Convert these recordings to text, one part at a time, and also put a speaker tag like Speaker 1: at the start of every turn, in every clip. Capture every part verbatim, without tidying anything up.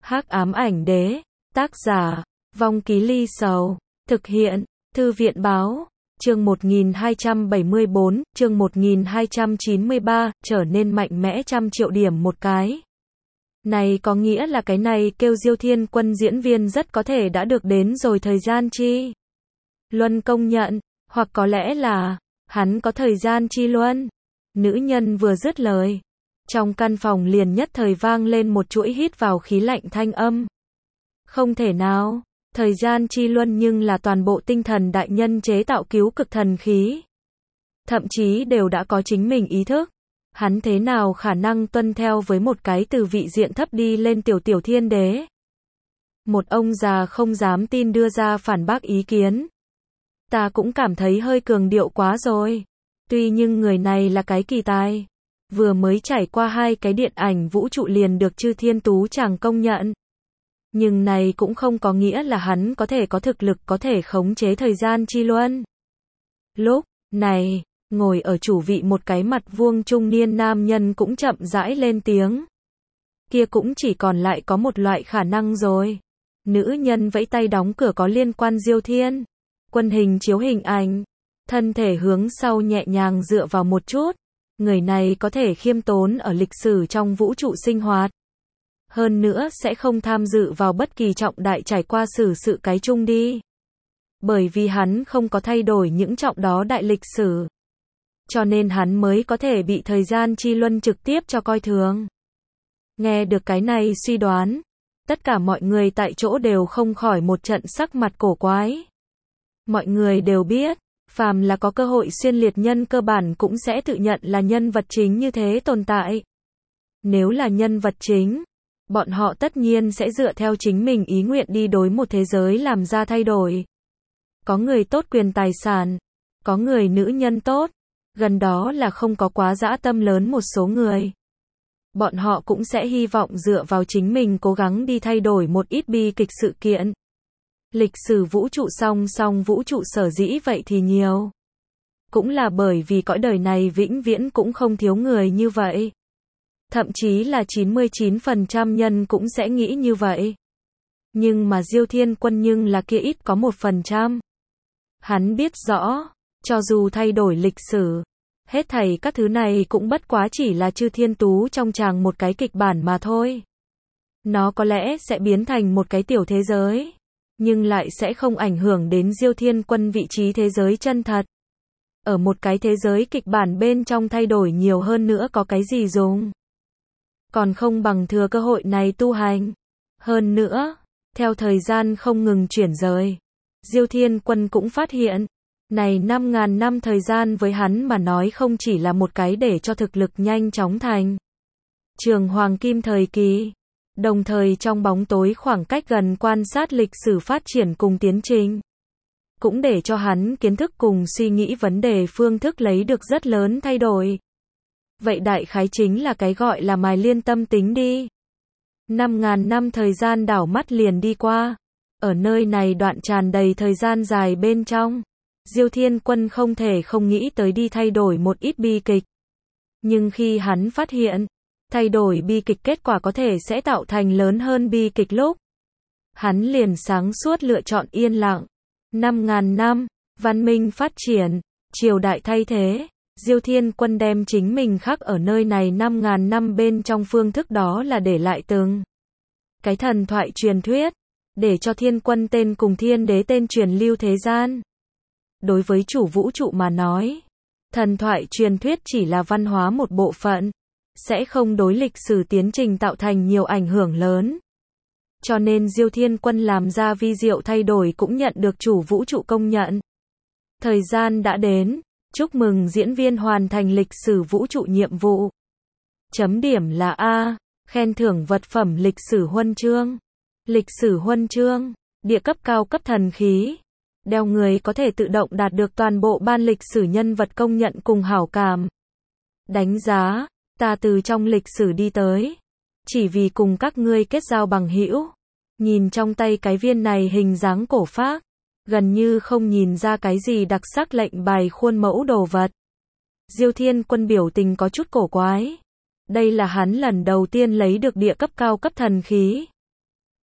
Speaker 1: Hắc ám ảnh đế, tác giả, Vong Ký Ly Sầu, thực hiện, Thư viện báo, chương một nghìn hai trăm bảy mươi bốn, chương một nghìn hai trăm chín mươi ba, trở nên mạnh mẽ trăm triệu điểm một cái. Này có nghĩa là cái này kêu Diêu Thiên Quân diễn viên rất có thể đã được đến rồi thời gian chi luân công nhận, hoặc có lẽ là, hắn có thời gian chi luân. Nữ nhân vừa dứt lời, trong căn phòng liền nhất thời vang lên một chuỗi hít vào khí lạnh thanh âm. Không thể nào, thời gian chi luân nhưng là toàn bộ tinh thần đại nhân chế tạo cứu cực thần khí. Thậm chí đều đã có chính mình ý thức. Hắn thế nào khả năng tuân theo với một cái từ vị diện thấp đi lên tiểu tiểu thiên đế? Một ông già không dám tin đưa ra phản bác ý kiến. Ta cũng cảm thấy hơi cường điệu quá rồi. Tuy nhưng người này là cái kỳ tài. Vừa mới trải qua hai cái điện ảnh vũ trụ liền được chư thiên tú chàng công nhận. Nhưng này cũng không có nghĩa là hắn có thể có thực lực có thể khống chế thời gian chi luân. Lúc này, ngồi ở chủ vị một cái mặt vuông trung niên nam nhân cũng chậm rãi lên tiếng. Kia cũng chỉ còn lại có một loại khả năng rồi. Nữ nhân vẫy tay đóng cửa có liên quan Diêu Thiên Quân hình chiếu hình ảnh. Thân thể hướng sau nhẹ nhàng dựa vào một chút. Người này có thể khiêm tốn ở lịch sử trong vũ trụ sinh hoạt. Hơn nữa sẽ không tham dự vào bất kỳ trọng đại trải qua xử sự cái chung đi. Bởi vì hắn không có thay đổi những trọng đó đại lịch sử. Cho nên hắn mới có thể bị thời gian chi luân trực tiếp cho coi thường. Nghe được cái này suy đoán, tất cả mọi người tại chỗ đều không khỏi một trận sắc mặt cổ quái. Mọi người đều biết, phàm là có cơ hội xuyên liệt nhân cơ bản cũng sẽ tự nhận là nhân vật chính như thế tồn tại. Nếu là nhân vật chính, bọn họ tất nhiên sẽ dựa theo chính mình ý nguyện đi đối một thế giới làm ra thay đổi. Có người tốt quyền tài sản, có người nữ nhân tốt, gần đó là không có quá dã tâm lớn một số người. Bọn họ cũng sẽ hy vọng dựa vào chính mình cố gắng đi thay đổi một ít bi kịch sự kiện. Lịch sử vũ trụ song song vũ trụ sở dĩ vậy thì nhiều. Cũng là bởi vì cõi đời này vĩnh viễn cũng không thiếu người như vậy. Thậm chí là chín mươi chín phần trăm nhân cũng sẽ nghĩ như vậy. Nhưng mà Diêu Thiên Quân nhưng là kia ít có một phần trăm. Hắn biết rõ, cho dù thay đổi lịch sử, hết thảy các thứ này cũng bất quá chỉ là chư thiên tú trong tràng một cái kịch bản mà thôi. Nó có lẽ sẽ biến thành một cái tiểu thế giới, nhưng lại sẽ không ảnh hưởng đến Diêu Thiên Quân vị trí thế giới chân thật. Ở một cái thế giới kịch bản bên trong thay đổi nhiều hơn nữa có cái gì dùng? Còn không bằng thừa cơ hội này tu hành. Hơn nữa, theo thời gian không ngừng chuyển rời, Diêu Thiên Quân cũng phát hiện, này năm ngàn năm thời gian với hắn mà nói không chỉ là một cái để cho thực lực nhanh chóng thành trường hoàng kim thời kỳ, đồng thời trong bóng tối khoảng cách gần quan sát lịch sử phát triển cùng tiến trình, cũng để cho hắn kiến thức cùng suy nghĩ vấn đề phương thức lấy được rất lớn thay đổi. Vậy đại khái chính là cái gọi là mài liên tâm tính đi. Năm ngàn năm thời gian đảo mắt liền đi qua. Ở nơi này đoạn tràn đầy thời gian dài bên trong, Diêu Thiên Quân không thể không nghĩ tới đi thay đổi một ít bi kịch. Nhưng khi hắn phát hiện, thay đổi bi kịch kết quả có thể sẽ tạo thành lớn hơn bi kịch lúc, hắn liền sáng suốt lựa chọn yên lặng. Năm ngàn năm, văn minh phát triển, triều đại thay thế. Diêu Thiên Quân đem chính mình khắc ở nơi này năm ngàn năm bên trong phương thức đó là để lại từng cái thần thoại truyền thuyết, để cho Thiên Quân tên cùng Thiên Đế tên truyền lưu thế gian. Đối với chủ vũ trụ mà nói, thần thoại truyền thuyết chỉ là văn hóa một bộ phận, sẽ không đối lịch sử tiến trình tạo thành nhiều ảnh hưởng lớn. Cho nên Diêu Thiên Quân làm ra vi diệu thay đổi cũng nhận được chủ vũ trụ công nhận. Thời gian đã đến. Chúc mừng diễn viên hoàn thành lịch sử vũ trụ nhiệm vụ. Chấm điểm là A. Khen thưởng vật phẩm lịch sử huân chương. Lịch sử huân chương, địa cấp cao cấp thần khí. Đeo người có thể tự động đạt được toàn bộ ban lịch sử nhân vật công nhận cùng hảo cảm. Đánh giá, ta từ trong lịch sử đi tới, chỉ vì cùng các ngươi kết giao bằng hữu. Nhìn trong tay cái viên này hình dáng cổ phác, gần như không nhìn ra cái gì đặc sắc lệnh bài khuôn mẫu đồ vật. Diêu Thiên Quân biểu tình có chút cổ quái. Đây là hắn lần đầu tiên lấy được địa cấp cao cấp thần khí.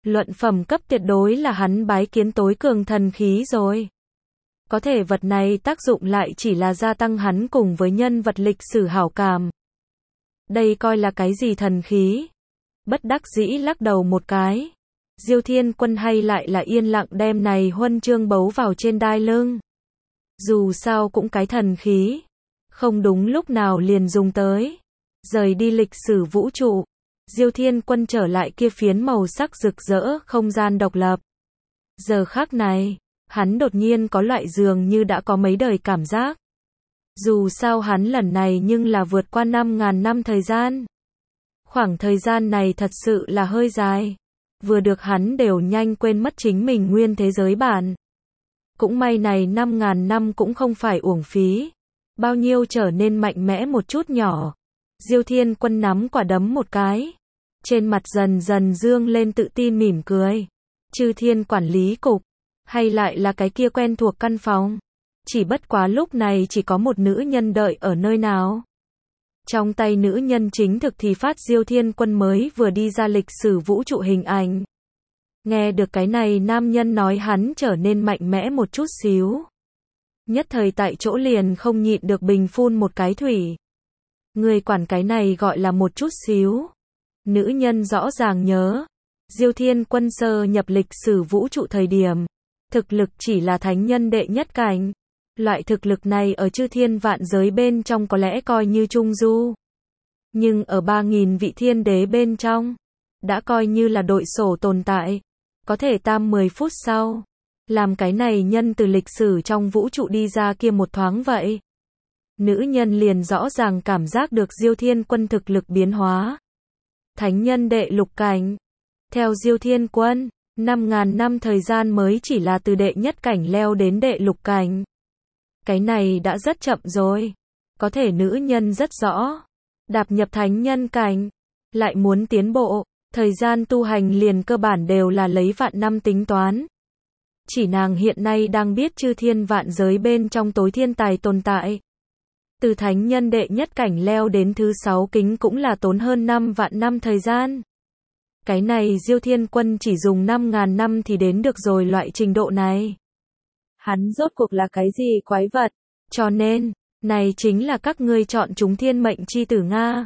Speaker 1: Luận phẩm cấp tuyệt đối là hắn bái kiến tối cường thần khí rồi. Có thể vật này tác dụng lại chỉ là gia tăng hắn cùng với nhân vật lịch sử hảo cảm. Đây coi là cái gì thần khí? Bất đắc dĩ lắc đầu một cái. Diêu Thiên Quân hay lại là yên lặng đem này huân chương bấu vào trên đai lưng. Dù sao cũng cái thần khí. Không đúng lúc nào liền dùng tới. Rời đi lịch sử vũ trụ. Diêu Thiên Quân trở lại kia phiến màu sắc rực rỡ không gian độc lập. Giờ khắc này, hắn đột nhiên có loại dường như đã có mấy đời cảm giác. Dù sao hắn lần này nhưng là vượt qua năm ngàn năm thời gian. Khoảng thời gian này thật sự là hơi dài. Vừa được hắn đều nhanh quên mất chính mình nguyên thế giới bản. Cũng may này năm ngàn năm cũng không phải uổng phí. Bao nhiêu trở nên mạnh mẽ một chút nhỏ. Diêu Thiên Quân nắm quả đấm một cái. Trên mặt dần dần dương lên tự tin mỉm cười. Chư Thiên quản lý cục. Hay lại là cái kia quen thuộc căn phòng. Chỉ bất quá lúc này chỉ có một nữ nhân đợi ở nơi nào. Trong tay nữ nhân chính thực thì phát Diêu Thiên Quân mới vừa đi ra lịch sử vũ trụ hình ảnh. Nghe được cái này nam nhân nói hắn trở nên mạnh mẽ một chút xíu. Nhất thời tại chỗ liền không nhịn được bình phun một cái thủy. Người quản cái này gọi là một chút xíu. Nữ nhân rõ ràng nhớ. Diêu Thiên Quân sơ nhập lịch sử vũ trụ thời điểm. Thực lực chỉ là thánh nhân đệ nhất cảnh. Loại thực lực này ở chư thiên vạn giới bên trong có lẽ coi như trung du. Nhưng ở ba nghìn vị thiên đế bên trong, đã coi như là đội sổ tồn tại. Có thể tam mười phút sau, làm cái này nhân từ lịch sử trong vũ trụ đi ra kia một thoáng vậy. Nữ nhân liền rõ ràng cảm giác được Diêu Thiên Quân thực lực biến hóa. Thánh nhân đệ lục cảnh. Theo Diêu Thiên Quân, năm ngàn năm thời gian mới chỉ là từ đệ nhất cảnh leo đến đệ lục cảnh. Cái này đã rất chậm rồi. Có thể nữ nhân rất rõ. Đạp nhập thánh nhân cảnh. Lại muốn tiến bộ. Thời gian tu hành liền cơ bản đều là lấy vạn năm tính toán. Chỉ nàng hiện nay đang biết chư thiên vạn giới bên trong tối thiên tài tồn tại. Từ thánh nhân đệ nhất cảnh leo đến thứ sáu kính cũng là tốn hơn năm vạn năm thời gian. Cái này Diêu Thiên Quân chỉ dùng năm ngàn năm thì đến được rồi loại trình độ này. Hắn rốt cuộc là cái gì quái vật? Cho nên, này chính là các ngươi chọn chúng thiên mệnh chi tử Nga.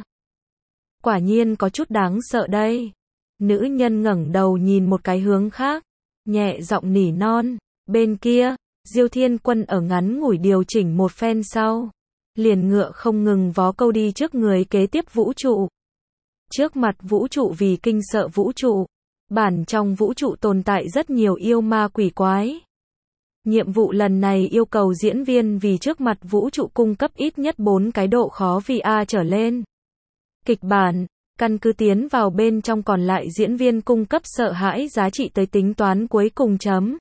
Speaker 1: Quả nhiên có chút đáng sợ đây. Nữ nhân ngẩng đầu nhìn một cái hướng khác. Nhẹ giọng nỉ non. Bên kia, Diêu Thiên Quân ở ngắn ngủi điều chỉnh một phen sau. Liền ngựa không ngừng vó câu đi trước người kế tiếp vũ trụ. Trước mặt vũ trụ vì kinh sợ vũ trụ. Bản trong vũ trụ tồn tại rất nhiều yêu ma quỷ quái. Nhiệm vụ lần này yêu cầu diễn viên vì trước mặt vũ trụ cung cấp ít nhất bốn cái độ khó vì A trở lên. Kịch bản, căn cứ tiến vào bên trong còn lại diễn viên cung cấp sợ hãi giá trị tới tính toán cuối cùng chấm.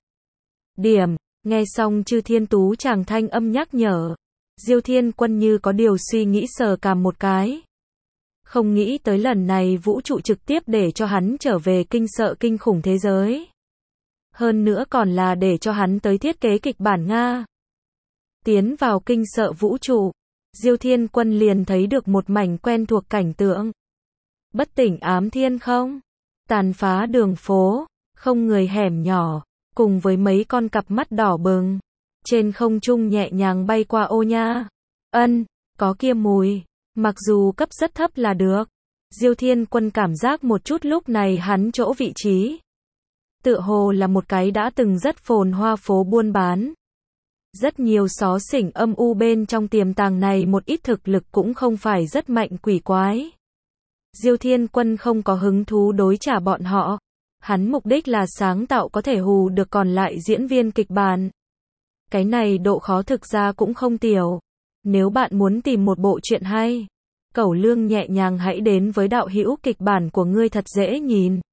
Speaker 1: Điểm, nghe xong chư thiên tú chàng thanh âm nhắc nhở. Diêu Thiên Quân như có điều suy nghĩ sờ cằm một cái. Không nghĩ tới lần này vũ trụ trực tiếp để cho hắn trở về kinh sợ kinh khủng thế giới. Hơn nữa còn là để cho hắn tới thiết kế kịch bản Nga. Tiến vào kinh sợ vũ trụ, Diêu Thiên Quân liền thấy được một mảnh quen thuộc cảnh tượng. Bất tỉnh ám thiên không? Tàn phá đường phố, không người hẻm nhỏ, cùng với mấy con cặp mắt đỏ bừng. Trên không trung nhẹ nhàng bay qua ô nha. Ân, có kia mùi, mặc dù cấp rất thấp là được. Diêu Thiên Quân cảm giác một chút lúc này hắn chỗ vị trí. Tựa hồ là một cái đã từng rất phồn hoa phố buôn bán. Rất nhiều xó xỉnh âm u bên trong tiềm tàng này một ít thực lực cũng không phải rất mạnh quỷ quái. Diêu Thiên Quân không có hứng thú đối trả bọn họ. Hắn mục đích là sáng tạo có thể hù được còn lại diễn viên kịch bản. Cái này độ khó thực ra cũng không tiểu. Nếu bạn muốn tìm một bộ truyện hay, Cẩu Lương nhẹ nhàng hãy đến với đạo hữu kịch bản của ngươi thật dễ nhìn.